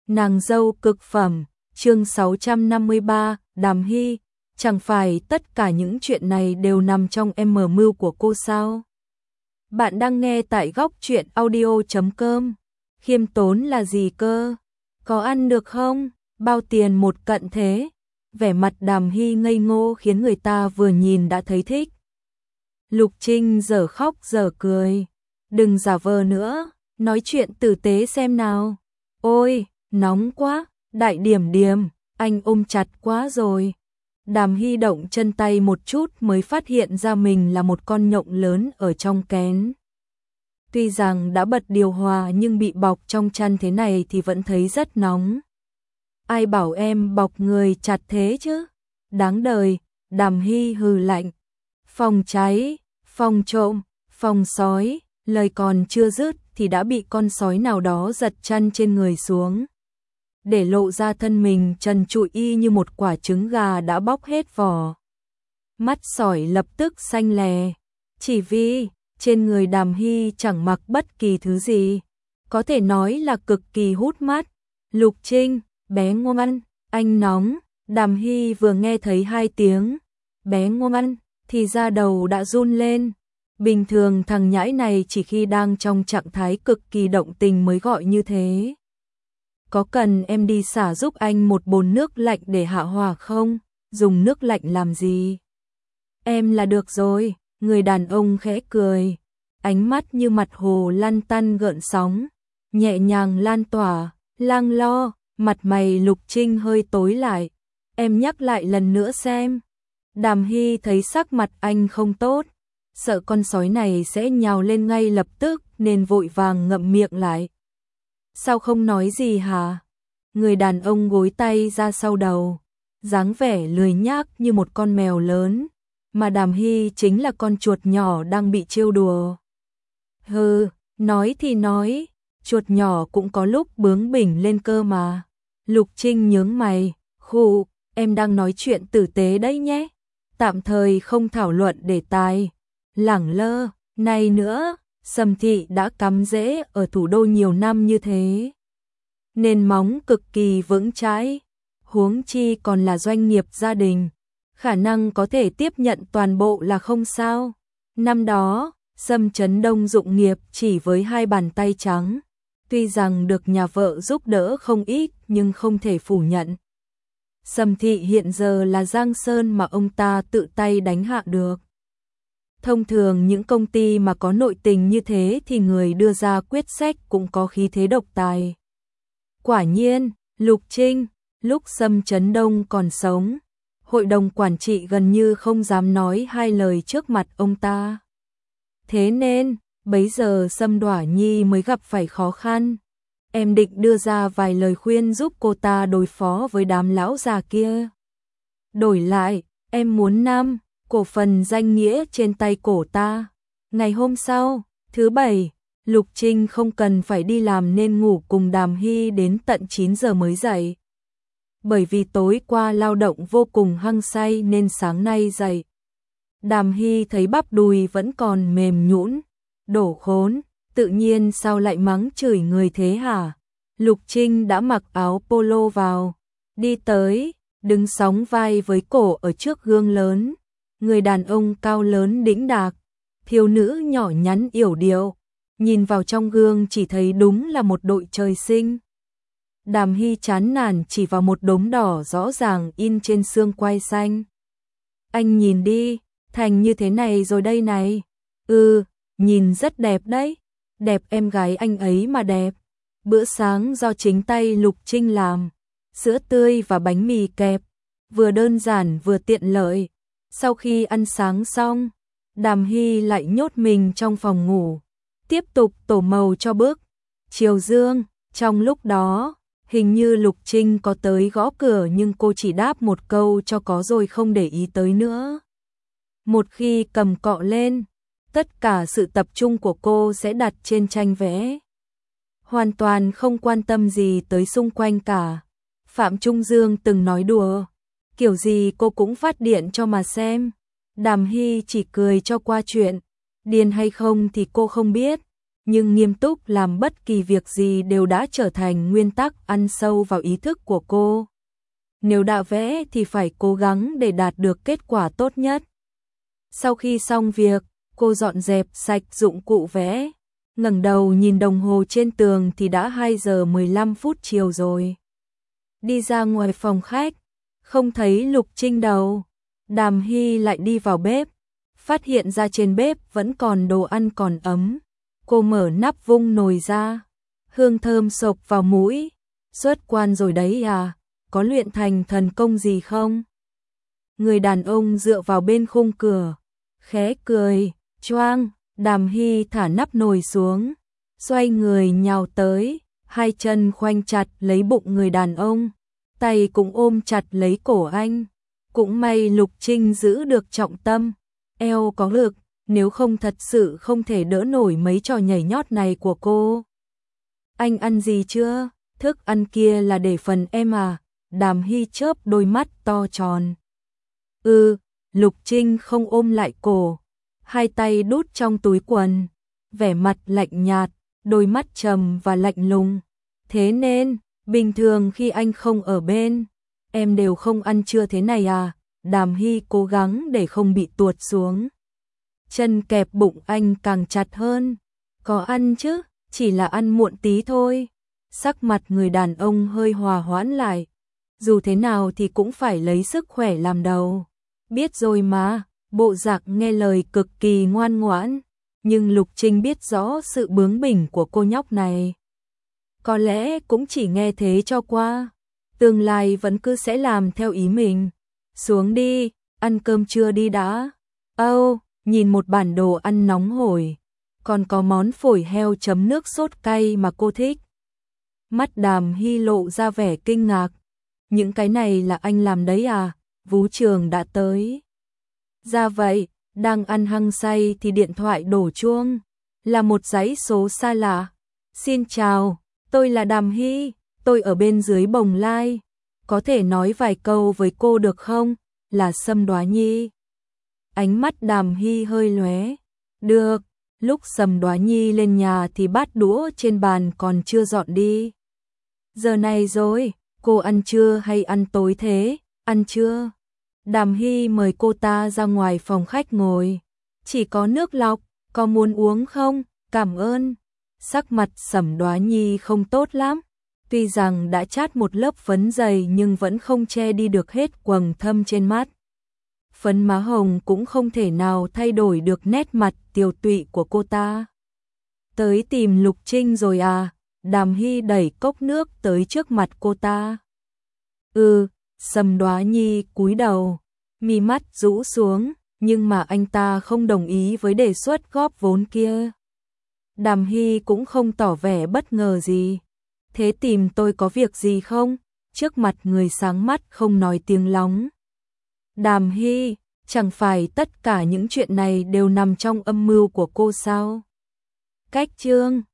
Nàng dâu cực phẩm, chương 653, Đàm Hy, chẳng phải tất cả những chuyện này đều nằm trong âm mưu của cô sao? Bạn đang nghe tại góc truyện audio.com. Khiêm tốn là gì cơ? Có ăn được không? Bao tiền một cận thế? Vẻ mặt Đàm Hy ngây ngô khiến người ta vừa nhìn đã thấy thích. Lục Trinh dở khóc dở cười. Đừng giả vờ nữa, nói chuyện tử tế xem nào. Ôi, nóng quá, đại điểm điểm, anh ôm chặt quá rồi. Đàm Hy động chân tay một chút mới phát hiện ra mình là một con nhộng lớn ở trong kén. Tuy rằng đã bật điều hòa nhưng bị bọc trong chăn thế này thì vẫn thấy rất nóng. Ai bảo em bọc người chặt thế chứ? Đáng đời, Đàm Hy hừ lạnh. Phòng cháy, phòng trộm, phòng sói, lời còn chưa dứt thì đã bị con sói nào đó giật chăn trên người xuống. Để lộ ra thân mình trần trụi y như một quả trứng gà đã bóc hết vỏ. Mắt sói lập tức xanh lè, chỉ vì trên người Đàm Hy chẳng mặc bất kỳ thứ gì, có thể nói là cực kỳ hút mắt. Lục Trinh, bé ngoan, anh nóng. Đàm Hy vừa nghe thấy hai tiếng bé ngoan thì da đầu đã run lên. Bình thường thằng nhãi này chỉ khi đang trong trạng thái cực kỳ động tình mới gọi như thế. Có cần em đi xả giúp anh một bồn nước lạnh để hạ hỏa không? Dùng nước lạnh làm gì? Em là được rồi. Người đàn ông khẽ cười, ánh mắt như mặt hồ lăn tăn gợn sóng, nhẹ nhàng lan tỏa, lang lo. Mặt mày Lục Trinh hơi tối lại. Em nhắc lại lần nữa xem. Đàm Hy thấy sắc mặt anh không tốt, sợ con sói này sẽ nhào lên ngay lập tức nên vội vàng ngậm miệng lại. Sao không nói gì hả? Người đàn ông gối tay ra sau đầu, dáng vẻ lười nhác như một con mèo lớn, mà Đàm Hy chính là con chuột nhỏ đang bị trêu đùa. Hừ, nói thì nói, chuột nhỏ cũng có lúc bướng bỉnh lên cơ mà. Lục Trinh nhướng mày, khụ, em đang nói chuyện tử tế đấy nhé. Tạm thời không thảo luận đề tài. Lẳng lơ, này nữa, Sầm Thị đã cắm rễ ở thủ đô nhiều năm như thế, nền móng cực kỳ vững chãi, huống chi còn là doanh nghiệp gia đình, khả năng có thể tiếp nhận toàn bộ là không sao. Năm đó, Sâm Trấn Đông dụng nghiệp chỉ với hai bàn tay trắng, tuy rằng được nhà vợ giúp đỡ không ít nhưng không thể phủ nhận. Sầm Thị hiện giờ là Giang Sơn mà ông ta tự tay đánh hạ được. Thông thường những công ty mà có nội tình như thế thì người đưa ra quyết sách cũng có khí thế độc tài. Quả nhiên, Lục Trinh, lúc Sâm Trấn Đông còn sống, hội đồng quản trị gần như không dám nói hai lời trước mặt ông ta. Thế nên, bấy giờ Sâm Đoả Nhi mới gặp phải khó khăn. Em định đưa ra vài lời khuyên giúp cô ta đối phó với đám lão già kia. Đổi lại, em muốn cổ phần danh nghĩa trên tay cổ ta. Ngày hôm sau, thứ Bảy, Lục Trinh không cần phải đi làm nên ngủ cùng Đàm Hy đến tận 9 giờ mới dậy. Bởi vì tối qua lao động vô cùng hăng say nên sáng nay dậy. Đàm Hy thấy bắp đùi vẫn còn mềm nhũn, đổ khốn, tự nhiên sao lại mắng chửi người thế hả? Lục Trinh đã mặc áo polo vào, đi tới, đứng sóng vai với cổ ở trước gương lớn. Người đàn ông cao lớn đĩnh đạc, thiếu nữ nhỏ nhắn yểu điệu, nhìn vào trong gương chỉ thấy đúng là một đội trời sinh. Đàm Hy chán nản chỉ vào một đốm đỏ rõ ràng in trên xương quai xanh. Anh nhìn đi, thành như thế này rồi đây này. Nhìn rất đẹp đấy. Đẹp em gái anh ấy mà đẹp. Bữa sáng do chính tay Lục Trinh làm, sữa tươi và bánh mì kẹp, vừa đơn giản vừa tiện lợi. Sau khi ăn sáng xong, Đàm Hy lại nhốt mình trong phòng ngủ, tiếp tục tổ màu cho bức chiều dương. Trong lúc đó, hình như Lục Trinh có tới gõ cửa nhưng cô chỉ đáp một câu cho có rồi không để ý tới nữa. Một khi cầm cọ lên, tất cả sự tập trung của cô sẽ đặt trên tranh vẽ, hoàn toàn không quan tâm gì tới xung quanh cả. Phạm Trung Dương từng nói đùa, kiểu gì cô cũng phát điện cho mà xem. Đàm Hy chỉ cười cho qua chuyện, điên hay không thì cô không biết, nhưng nghiêm túc làm bất kỳ việc gì đều đã trở thành nguyên tắc ăn sâu vào ý thức của cô. Nếu đã vẽ thì phải cố gắng để đạt được kết quả tốt nhất. Sau khi xong việc, cô dọn dẹp sạch dụng cụ vẽ, ngẩng đầu nhìn đồng hồ trên tường thì đã 2 giờ 15 phút chiều rồi. Đi ra ngoài phòng khách, không thấy Lục Trinh đâu. Đàm Hy lại đi vào bếp, phát hiện ra trên bếp vẫn còn đồ ăn còn ấm. Cô mở nắp vung nồi ra, hương thơm xộc vào mũi. Xuất quan rồi đấy à, có luyện thành thần công gì không? Người đàn ông dựa vào bên khung cửa, khẽ cười, choang. Đàm Hy thả nắp nồi xuống, xoay người nhào tới, hai chân khoanh chặt lấy bụng người đàn ông, tay cũng ôm chặt lấy cổ anh. Cũng may Lục Trinh giữ được trọng tâm, eo có lực, nếu không thật sự không thể đỡ nổi mấy trò nhảy nhót này của cô. Anh ăn gì chưa? Thức ăn kia là để phần em à? Đàm Hy chớp đôi mắt to tròn. Lục Trinh không ôm lại cổ, hai tay đút trong túi quần, vẻ mặt lạnh nhạt, đôi mắt trầm và lạnh lùng. Thế nên, bình thường khi anh không ở bên, em đều không ăn trưa thế này à? Đàm Hy cố gắng để không bị tuột xuống. Chân kẹp bụng anh càng chặt hơn. Có ăn chứ, chỉ là ăn muộn tí thôi. Sắc mặt người đàn ông hơi hòa hoãn lại. Dù thế nào thì cũng phải lấy sức khỏe làm đầu. Biết rồi mà, bộ dạng nghe lời cực kỳ ngoan ngoãn. Nhưng Lục Trinh biết rõ sự bướng bỉnh của cô nhóc này. Có lẽ cũng chỉ nghe thế cho qua. Tương lai vẫn cứ sẽ làm theo ý mình. Xuống đi, ăn cơm trưa đi đã. Nhìn một bản đồ ăn nóng hổi. Còn có món phổi heo chấm nước sốt cay mà cô thích. Mắt Đàm Hy lộ ra vẻ kinh ngạc. Những cái này là anh làm đấy à? Vú Trường đã tới. Ra vậy, đang ăn hăng say thì điện thoại đổ chuông. Là một dãy số xa lạ. Xin chào, tôi là Đàm Hy, tôi ở bên dưới Bồng Lai. Có thể nói vài câu với cô được không? Là Sâm Đoá Nhi. Ánh mắt Đàm Hy hơi lóe. Được, lúc Sâm Đoá Nhi lên nhà thì bát đũa trên bàn còn chưa dọn đi. Giờ này rồi, cô ăn trưa hay ăn tối thế? Ăn trưa. Đàm Hy mời cô ta ra ngoài phòng khách ngồi. Chỉ có nước lọc, có muốn uống không? Cảm ơn. Sắc mặt Sâm Đoá Nhi không tốt lắm. Tuy rằng đã chát một lớp phấn dày nhưng vẫn không che đi được hết quầng thâm trên mắt. Phấn má hồng cũng không thể nào thay đổi được nét mặt tiều tụy của cô ta. Tới tìm Lục Trinh rồi à? Đàm Hy đẩy cốc nước tới trước mặt cô ta. Sâm Đoá Nhi cúi đầu, mi mắt rũ xuống, nhưng mà anh ta không đồng ý với đề xuất góp vốn kia. Đàm Hy cũng không tỏ vẻ bất ngờ gì. Thế tìm tôi có việc gì không? Trước mặt người sáng mắt không nói tiếng lóng. Đàm Hy, chẳng phải tất cả những chuyện này đều nằm trong âm mưu của cô sao? Cách chương